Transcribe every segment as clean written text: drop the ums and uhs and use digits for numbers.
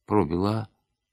Пробило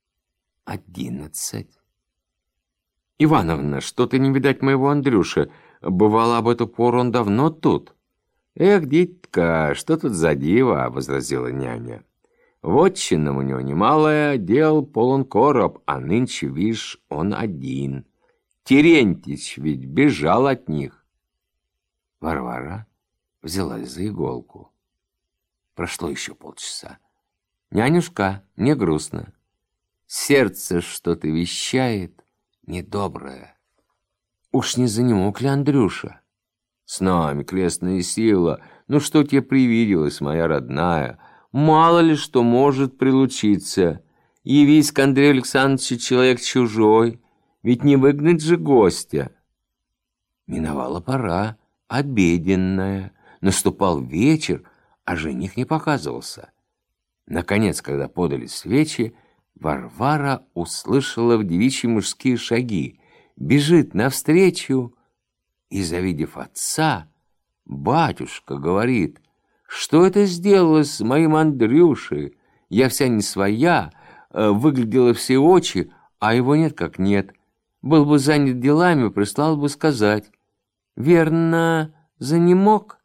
11. «Ивановна, что-то не видать моего Андрюши. Бывало, об эту пору он давно тут». «Эх, дитька, что тут за диво?» — возразила няня. «Вотчина у него немалая, дел полон короб, а нынче, видишь, он один. Терентьич ведь бежал от них». Варвара взялась за иголку. Прошло еще полчаса. «Нянюшка, мне грустно. Сердце что-то вещает недоброе. Уж не занемог ли Андрюша? С нами крестная сила. Ну что тебе привиделось, моя родная? Мало ли что может прилучиться. Явись к Андрею Александровичу человек чужой, ведь не выгнать же гостя». Миновала пора, обеденная. Наступал вечер, а жених не показывался. Наконец, когда подали свечи, Варвара услышала в девичьи мужские шаги, бежит навстречу и, завидев отца, батюшка говорит: «Что это сделалось с моим Андрюшей? Я вся не своя, выглядела все очи, а его нет как нет. Был бы занят делами, прислал бы сказать. Верно, занемог?»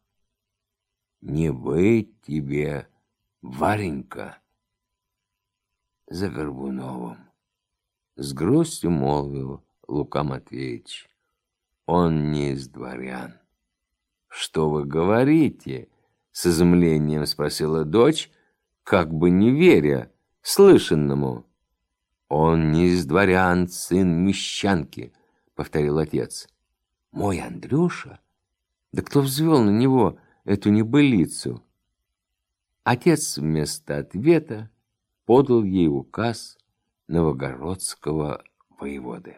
«Не быть тебе, Варенька, за Горбуновым», — с грустью молвил Лука Матвеевич. «Он не из дворян». «Что вы говорите?» — с изумлением спросила дочь, как бы не веря слышанному. «Он не из дворян, сын мещанки», — повторил отец. «Мой Андрюша? Да кто взвел на него эту небылицу?» Отец вместо ответа подал ей указ новогородского воеводы.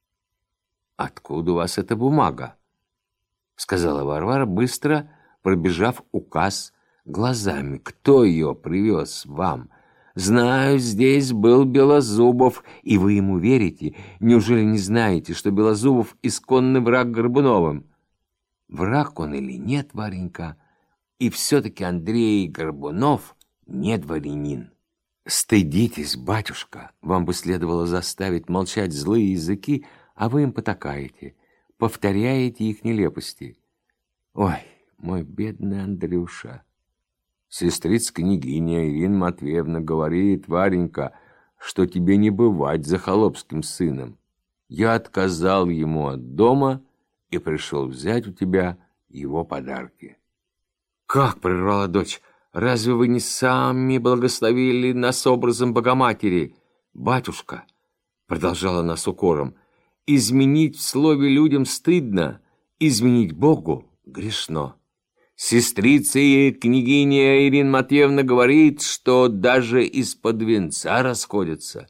«Откуда у вас эта бумага?» — сказала Варвара, быстро пробежав указ глазами. «Кто ее привез вам? Знаю, здесь был Белозубов, и вы ему верите? Неужели не знаете, что Белозубов — исконный враг Горбуновым?» «Враг он или нет, Варенька, и все-таки Андрей Горбунов не дворянин». «Стыдитесь, батюшка, вам бы следовало заставить молчать злые языки, а вы им потакаете, повторяете их нелепости. Ой, мой бедный Андрюша!» «Сестрица-княгиня Ирина Матвеевна говорит, Варенька, что тебе не бывать за холопским сыном. Я отказал ему от дома и пришел взять у тебя его подарки». «Как?» — прервала дочь. «Разве вы не сами благословили нас образом Богоматери?» «Батюшка», — продолжала она с укором, — «изменить в слове людям стыдно, изменить Богу грешно. Сестрица и княгиня Ирина Матвеевна говорит, что даже из-под венца расходятся».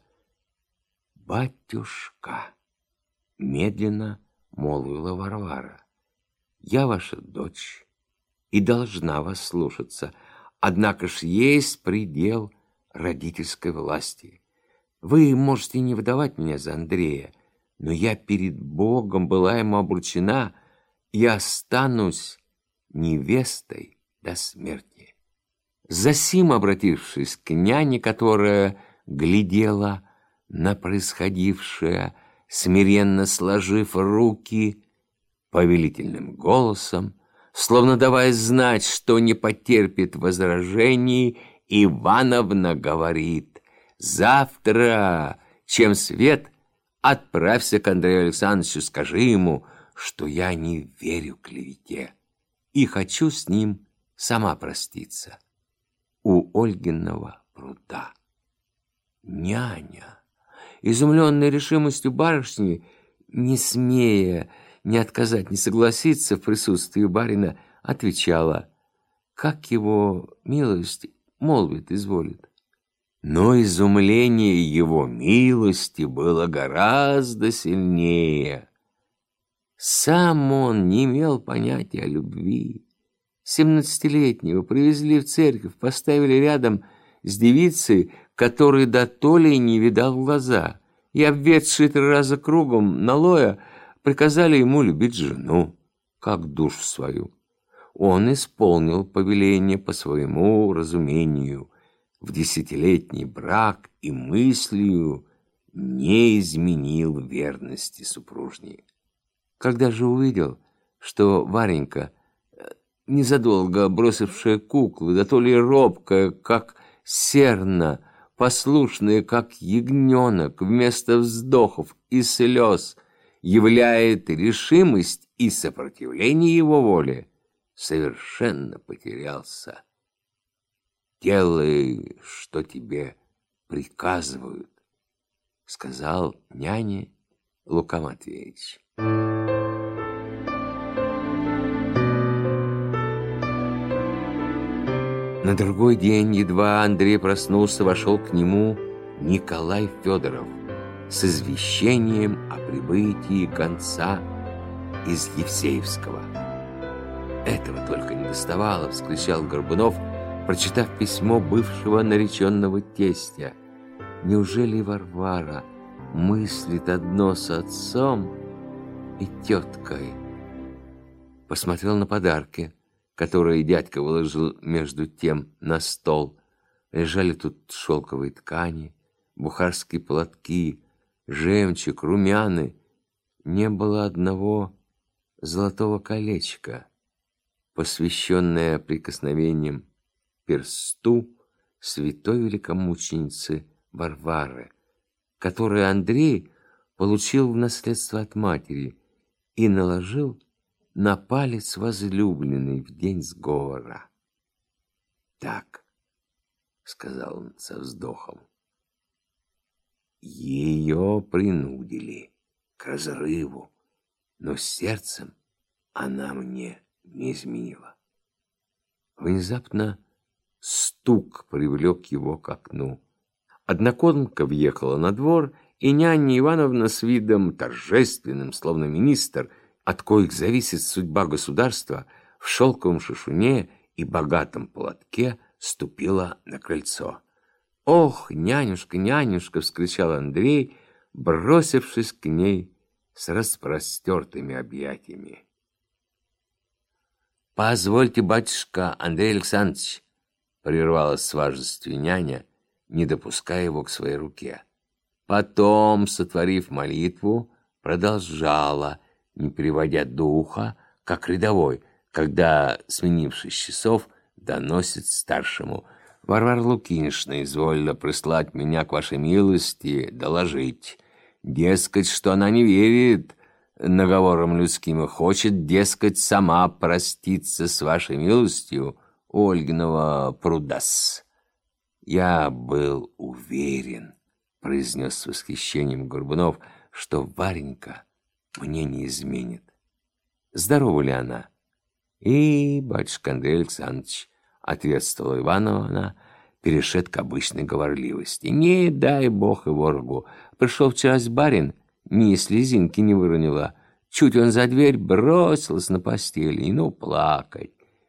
«Батюшка», — медленно молвила Варвара, — «я ваша дочь и должна вас слушаться. Однако ж есть предел родительской власти. Вы можете не выдавать меня за Андрея, но я перед Богом была ему обручена, и останусь невестой до смерти». Засим, обратившись к няне, которая глядела на происходившее, смиренно сложив руки, повелительным голосом, словно давая знать, что не потерпит возражений, Ивановна говорит: «Завтра, чем свет, отправься к Андрею Александровичу, скажи ему, что я не верю клевете и хочу с ним сама проститься у Ольгиного пруда». Няня, изумленная решимостью барышни, не смея ни отказать, ни согласиться в присутствии барина, отвечала: «Как его милость молвит, изволит». Но изумление его милости было гораздо сильнее. Сам он не имел понятия о любви. 17-летнего привезли в церковь, поставили рядом с девицей, которой дотоле не видал в глаза, и, обведшие 3 раза кругом налоя, приказали ему любить жену, как душу свою. Он исполнил повеление по своему разумению. в 10-летний брак и мыслью не изменил верности супружней. Когда же увидел, что Варенька, незадолго бросившая куклы, да то ли робкая, как серна, послушная, как ягненок, вместо вздохов и слез являет решимость и сопротивление его воле, совершенно потерялся. «Делай, что тебе приказывают», — сказал няне Лука Матвеевич. На другой день, едва Андрей проснулся, вошел к нему Николай Федоров с извещением о прибытии гонца из Евсеевского. «Этого только не доставало», — вскричал Горбунов, прочитав письмо бывшего нареченного тестя. «Неужели Варвара мыслит одно с отцом и теткой?» Посмотрел на подарки, которые дядька выложил между тем на стол. Лежали тут шелковые ткани, бухарские платки, жемчуг, румяны. Не было одного золотого колечка, посвященное прикосновением персту святой великомученицы Варвары, которую Андрей получил в наследство от матери и наложил на палец возлюбленный в день сговора. «Так», — сказал он со вздохом, — «ее принудили к разрыву, но сердцем она мне не изменила». Внезапно стук привлек его к окну. Однокомка въехала на двор, и няня Ивановна с видом торжественным, словно министр, от коих зависит судьба государства, в шелковом шишуне и богатом платке ступила на крыльцо. «Ох, нянюшка, нянюшка!» — вскричал Андрей, бросившись к ней с распростертыми объятиями. «Позвольте, батюшка, Андрей Александрович!» — прервалась с важностью няня, не допуская его к своей руке. Потом, сотворив молитву, продолжала, не переводя духа, как рядовой, когда, сменившись часов, доносит старшему: «Варвара Лукинишна изволила прислать меня к вашей милости доложить, дескать, что она не верит наговорам людским и хочет, дескать, сама проститься с вашей милостью у Ольгиного пруда-с». «Я был уверен», — произнес с восхищением Горбунов, — «что Варенька мне не изменит. Здорова ли она?» «И, батюшка Андрей Александрович», — ответствовала Ивановна, перешед к обычной говорливости, — «не дай бог и ворогу. Пришел вчера барин, ни слезинки не выронила. Чуть он за дверь бросилась на постели, и ну плакать.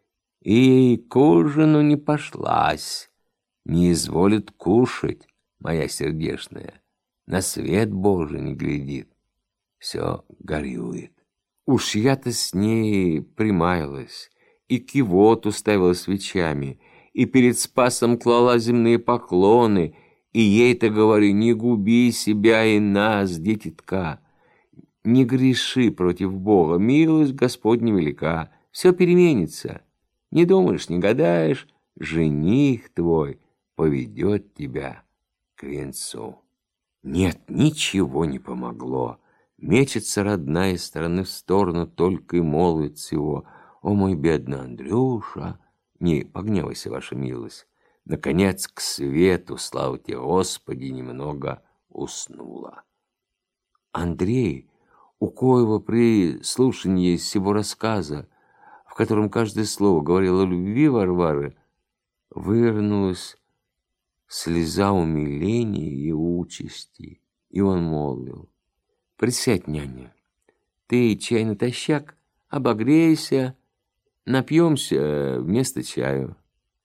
И к ужину не пошлась, не изволит кушать, моя сердечная, на свет Божий не глядит, все горюет. Уж я-то с ней примаялась, и кивот уставила свечами, и перед Спасом клала земные поклоны, и ей-то говорю: не губи себя и нас, дитятка, не греши против Бога, милость Господня велика, все переменится. Не думаешь, не гадаешь, жених твой поведет тебя к венцу». Нет, ничего не помогло. Мечется родная из стороны в сторону, только и молвит всего: «О, мой бедный Андрюша!» Не погневайся, ваша милость. Наконец, к свету, слава тебе, Господи, немного уснула. Андрей, у коего при слушании сего рассказа, в котором каждое слово говорило о любви Варвары, вывернулась слеза умиления и участи, и он молвил: «Присядь, няня, ты чай натощак, обогрейся, напьемся вместо чаю».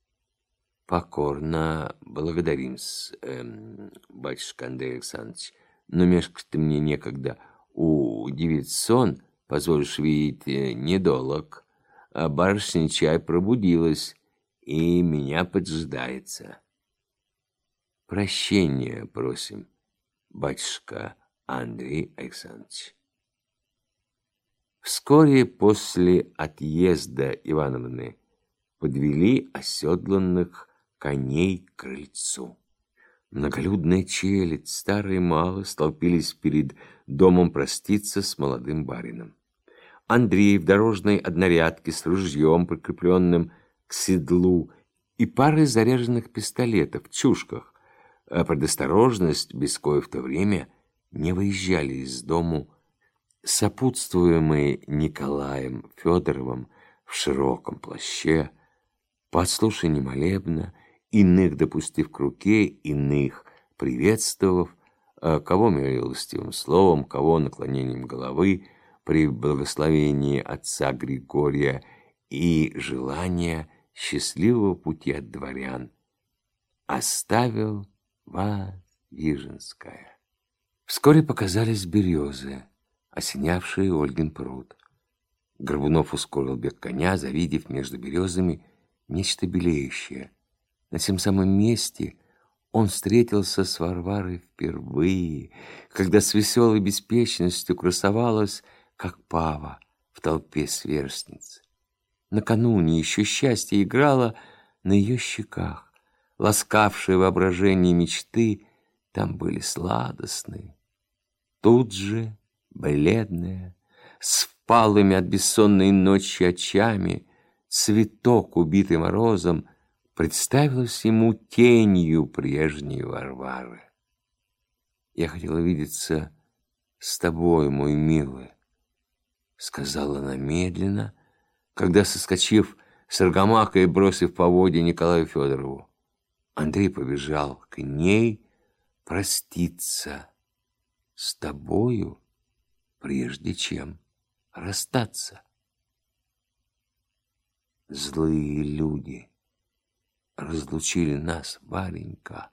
«Покорно благодарим-с, батюшка Андрей Александрович, но мешкать-то мне некогда. У девиц сон, позволишь видеть, недолог, а барышня чай пробудилась и меня поджидается». Прощения просим, батюшка Андрей Александрович. Вскоре после отъезда Ивановны подвели оседланных коней к крыльцу. Многолюдная челядь, старые и малые, столпились перед домом проститься с молодым барином. Андрей в дорожной однорядке с ружьем, прикрепленным к седлу, и парой заряженных пистолетов в чушках, а предосторожность, без коей в то время не выезжали из дому, сопутствуемые Николаем Федоровым в широком плаще, по отслушанию молебна, иных допустив к руке, иных приветствовав, кого милостивым словом, кого наклонением головы, при благословении отца Григория и желания счастливого пути от дворян, оставил вас Виженская. Вскоре показались березы, осенявшие Ольгин пруд. Горбунов ускорил бег коня, завидев между березами нечто белеющее. На тем самом месте он встретился с Варварой впервые, когда с веселой беспечностью красовалась, как пава в толпе сверстниц. Накануне еще счастье играло на ее щеках, ласкавшие воображение мечты там были сладостные. Тут же, бледная, с впалыми от бессонной ночи очами, цветок, убитый морозом, представилась ему тенью прежней Варвары. «Я хотела видеться с тобой, мой милый», — сказала она медленно, когда, соскочив с аргамака и бросив поводья Николаю Федорову, Андрей побежал к ней проститься с тобою, прежде чем расстаться. Злые люди разлучили нас, Варенька,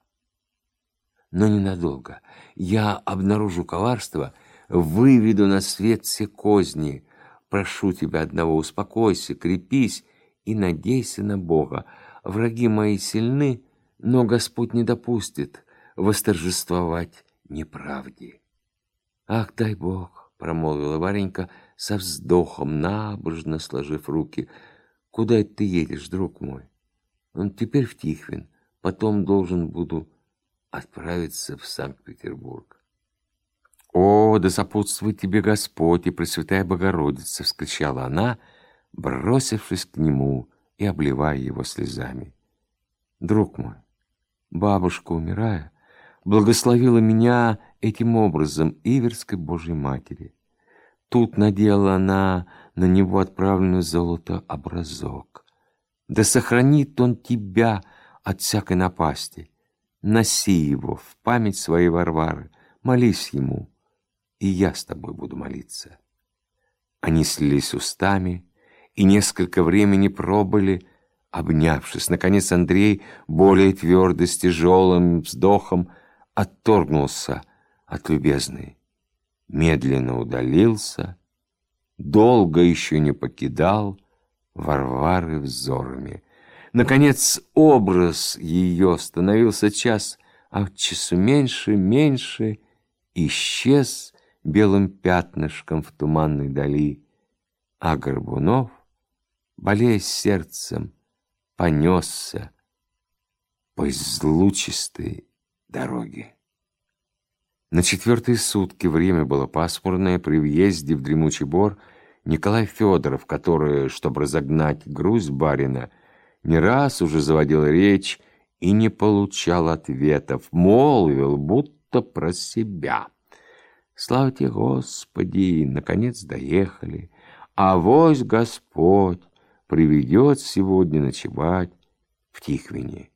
но ненадолго. Я обнаружу коварство, выведу на свет все козни. Прошу тебя одного, успокойся, крепись и надейся на Бога. Враги мои сильны, но Господь не допустит восторжествовать неправде. Ах, дай Бог, промолвила Варенька со вздохом, набожно сложив руки. Куда ты едешь, друг мой? Он теперь в Тихвин, потом должен буду отправиться в Санкт-Петербург. «О, да сопутствует тебе Господь и Пресвятая Богородица!» — вскричала она, бросившись к нему и обливая его слезами. «Друг мой, бабушка, умирая, благословила меня этим образом Иверской Божьей Матери. Тут надела она на него отправленный золото образок. Да сохранит он тебя от всякой напасти. Носи его в память своей Варвары, молись ему, и я с тобой буду молиться». Они слились устами и несколько времени пробыли, обнявшись. Наконец Андрей, более твердо, с тяжелым вздохом, отторгнулся от любезной, медленно удалился, долго еще не покидал Варвары взорами. Наконец образ ее становился час от часу меньше, исчез белым пятнышком в туманной дали, а Горбунов, болея сердцем, понесся по излучистой дороге. На 4-е сутки время было пасмурное. При въезде в Дремучий Бор Николай Федоров, который, чтобы разогнать грусть барина, не раз уже заводил речь и не получал ответов, молвил, будто про себя: «Слава тебе, Господи, наконец доехали, а вось Господь приведет сегодня ночевать в Тихвине».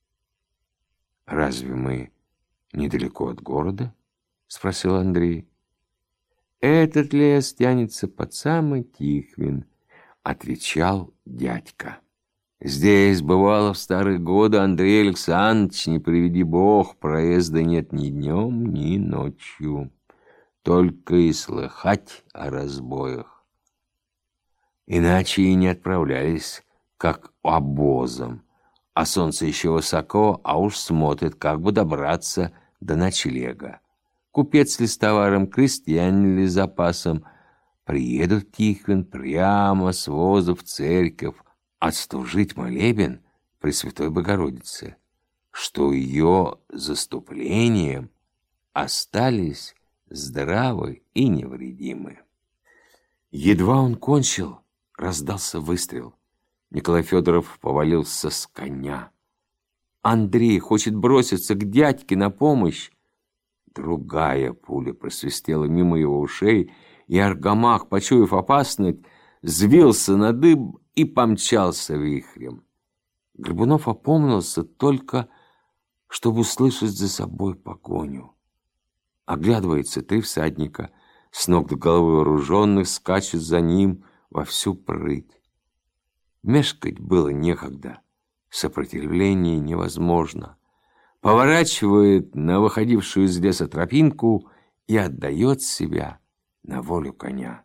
«Разве мы недалеко от города?» — спросил Андрей. «Этот лес тянется под самый Тихвин», — отвечал дядька. «Здесь, бывало, в старые годы, Андрей Александрович, не приведи Бог, проезда нет ни днем, ни ночью. Только и слыхать о разбоях. Иначе и не отправлялись, как обозом, а солнце еще высоко, а уж смотрит, как бы добраться до ночлега. Купец ли с товаром, крестьянин ли с запасом, приедут в Тихвин прямо с воза в церковь отслужить молебен Пресвятой Богородице, что ее заступлением остались здравы и невредимы. Едва он кончил, раздался выстрел. Николай Федоров повалился с коня. Андрей хочет броситься к дядьке на помощь. Другая пуля просвистела мимо его ушей, и Аргамак, почуяв опасность, взвился на дыб и помчался вихрем. Горбунов опомнился только, чтобы услышать за собой погоню. Оглядывается, 3 всадника, с ног до головы вооруженных, скачут за ним во всю прыть. Мешкать было некогда, сопротивление невозможно. Поворачивает на выходившую из леса тропинку и отдает себя на волю коня.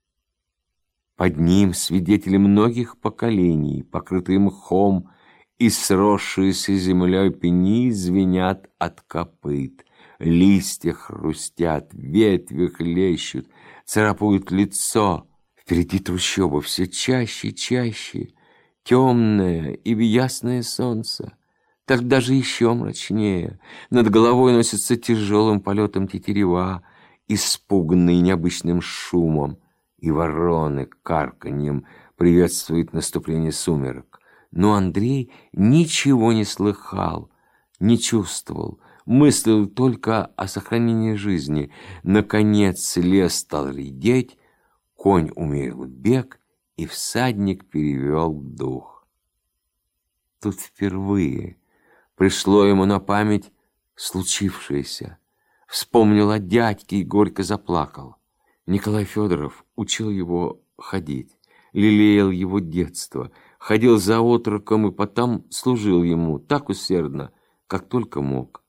Под ним свидетели многих поколений, покрытые мхом и сросшиеся землей пни звенят от копыт. Листья хрустят, ветви хлещут, царапают лицо. Впереди трущоба все чаще и чаще, темное и ясное солнце. Так даже еще мрачнее. Над головой носится тяжелым полетом тетерева, испуганные необычным шумом, и вороны карканьем приветствуют наступление сумерек. Но Андрей ничего не слыхал, не чувствовал, мыслил только о сохранении жизни. Наконец лес стал редеть, конь умерил бег, и всадник перевел дух. Тут впервые пришло ему на память случившееся. Вспомнил о дядьке и горько заплакал. Николай Федоров учил его ходить, лелеял его детство, ходил за отроком и потом служил ему так усердно, как только мог.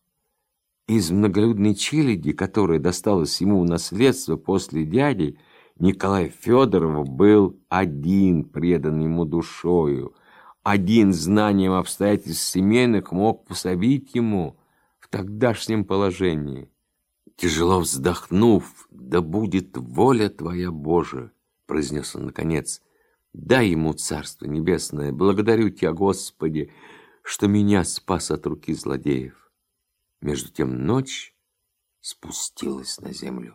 Из многолюдной челяди, которая досталась ему в наследство после дяди, Николай Федоров был один предан ему душою, один знанием обстоятельств семейных мог пособить ему в тогдашнем положении. Тяжело вздохнув: «Да будет воля Твоя, Боже!» — произнес он наконец. «Дай ему Царство Небесное. Благодарю Тебя, Господи, что меня спас от руки злодеев». Между тем ночь спустилась на землю.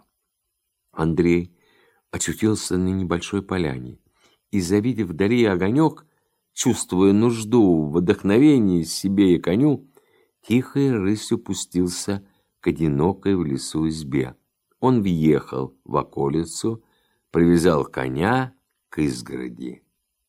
Андрей очутился на небольшой поляне и, завидев вдали огонек, чувствуя нужду в вдохновении себе и коню, тихой рысью пустился к одинокой в лесу избе. Он въехал в околицу, привязал коня к изгороди.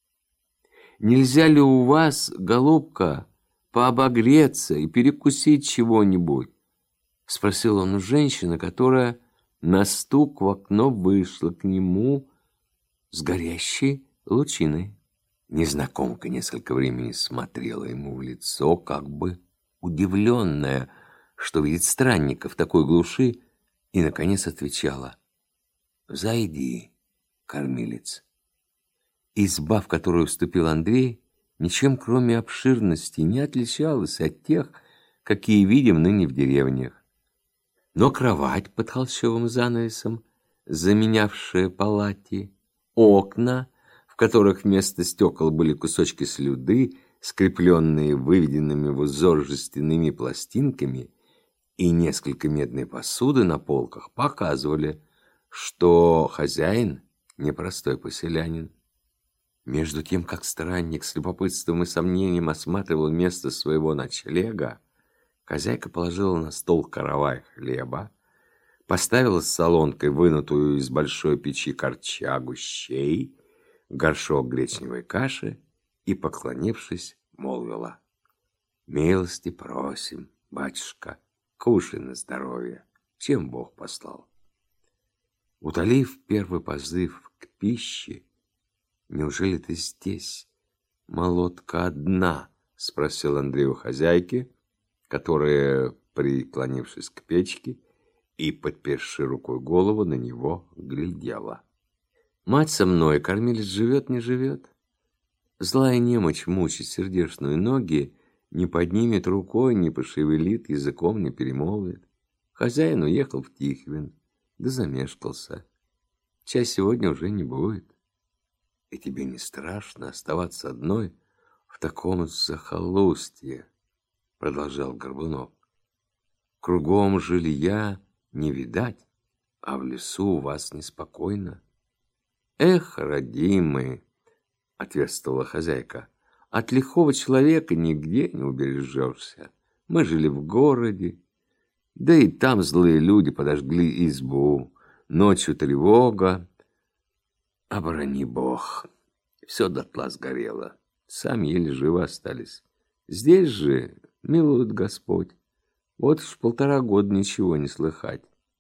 «Нельзя ли у вас, голубка, пообогреться и перекусить чего-нибудь?» — спросил он у женщины, которая на стук в окно вышла к нему с горящей лучиной. Незнакомка несколько времени смотрела ему в лицо, как бы удивленная, что видит странника в такой глуши, и, наконец, отвечала: «Зайди, кормилец». Изба, в которую вступил Андрей, ничем, кроме обширности, не отличалась от тех, какие видим ныне в деревнях. Но кровать под холщовым занавесом, заменявшая палати, окна, в которых вместо стекол были кусочки слюды, скрепленные выведенными в узор жестяными пластинками, и несколько медной посуды на полках показывали, что хозяин непростой поселянин. Между тем, как странник с любопытством и сомнением осматривал место своего ночлега, хозяйка положила на стол каравай хлеба, поставила с солонкой вынутую из большой печи корчагу щей, горшок гречневой каши и, поклонившись, молвила: «Милости просим, батюшка, кушай на здоровье, чем Бог послал». Утолив первый позыв к пище: «Неужели ты здесь, молотка одна?» — спросил Андрей у хозяйки, которая, преклонившись к печке и подперши рукой голову, на него глядела. «Мать со мной, кормилец живет, не живет. Злая немочь мучит сердечные ноги, Не поднимет рукой, не пошевелит, языком не перемолвит. Хозяин уехал в Тихвин, да замешкался. Чай сегодня уже не будет. И тебе не страшно оставаться одной в таком захолустье, продолжал Горбунов. Кругом жилья не видать, а в лесу у вас неспокойно. Эх, родимый, ответствовала хозяйка, от лихого человека нигде не убережешься. Мы жили в городе, да и там злые люди подожгли избу. Ночью тревога, оборони Бог. Все дотла сгорело, сами еле живы остались. Здесь же милует Господь. Вот уж 1,5 года ничего не слыхать.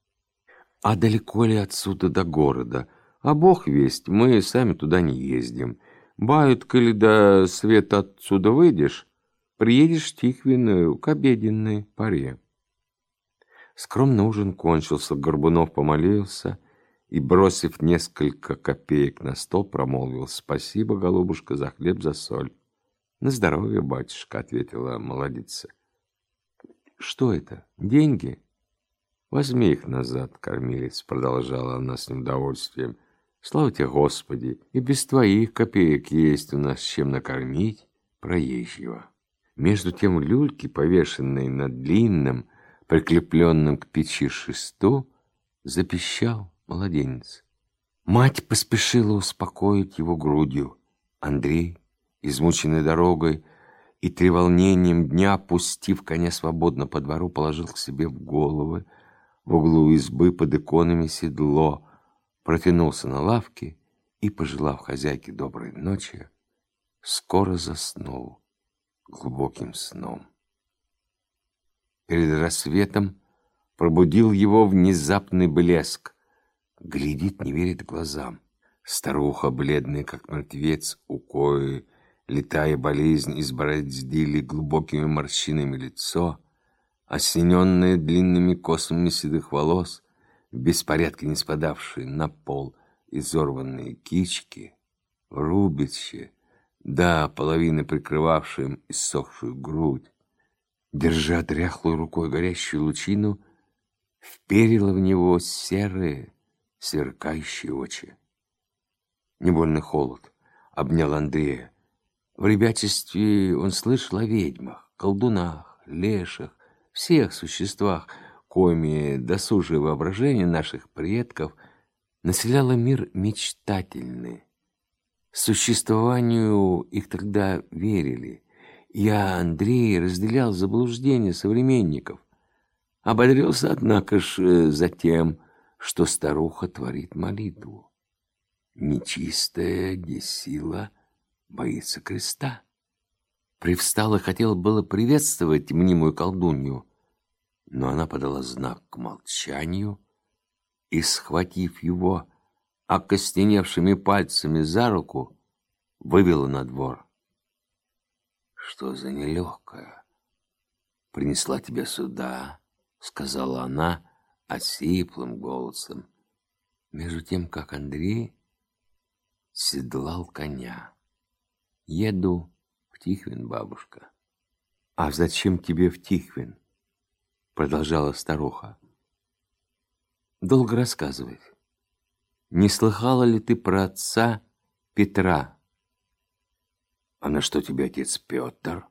А далеко ли отсюда до города? А Бог весть, мы сами туда не ездим. Бают, коли до света отсюда выйдешь, приедешь в Тихвин к обеденной поре. Скромный ужин кончился, Горбунов помолился и, бросив несколько копеек на стол, промолвил: «Спасибо, голубушка, за хлеб, за соль». «На здоровье, батюшка», — ответила молодица. «Что это? Деньги?» «Возьми их назад, кормилец», — продолжала она с неудовольствием. «Слава тебе, Господи, и без твоих копеек есть у нас чем накормить проезжего». Между тем люльки, повешенные на длинном, прикрепленном к печи шесту, запищал младенец. Мать поспешила успокоить его грудью. Андрей, измученный дорогой и треволнением дня, пустив коня свободно по двору, положил к себе в головы в углу избы под иконами седло, протянулся на лавке и, пожелав хозяйке доброй ночи, скоро заснул глубоким сном. Перед рассветом пробудил его внезапный блеск. Глядит, не верит глазам. Старуха, бледная, как мертвец, у кои, летая болезнь, избороздили глубокими морщинами лицо, осененное длинными косами седых волос, в беспорядке не спадавшие на пол изорванные кички, рубище, да половины прикрывавшие иссохшую грудь, держа дряхлой рукой горящую лучину, вперила в него серые, сверкающие очи. Невольный холод обнял Андрея. В ребячестве он слышал о ведьмах, колдунах, леших, всех существах, коими досужее воображение наших предков населяло мир мечтательный. Существованию их тогда верили. Я, Андрей, разделял заблуждения современников. Ободрился, однако ж, затем, что старуха творит молитву. Нечистая де сила боится креста. Привстал и хотел было приветствовать мнимую колдунью, но она подала знак к молчанию и, схватив его окостеневшими пальцами за руку, вывела на двор. «Что за нелегкая принесла тебя сюда?» — сказала она осиплым голосом, между тем, как Андрей седлал коня. «Еду в Тихвин, бабушка». «А зачем тебе в Тихвин?» — продолжала старуха. «Долго рассказывать. Не слыхала ли ты про отца Петра?» «А на что тебе отец Петр?»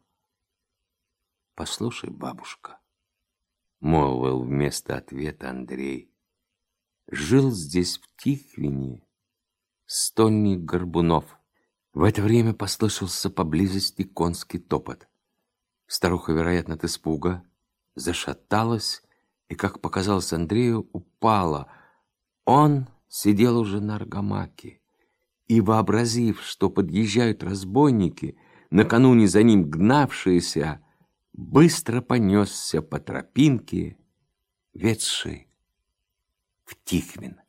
«Послушай, бабушка», — молвил вместо ответа Андрей. «Жил здесь в Тихвине стольник Горбунов». В это время послышался поблизости конский топот. Старуха, вероятно, от испуга, зашаталась и, как показалось Андрею, упала. Он сидел уже на аргамаке и, вообразив, что подъезжают разбойники, накануне за ним гнавшиеся, быстро понесся по тропинке, ведшей в Тихвин.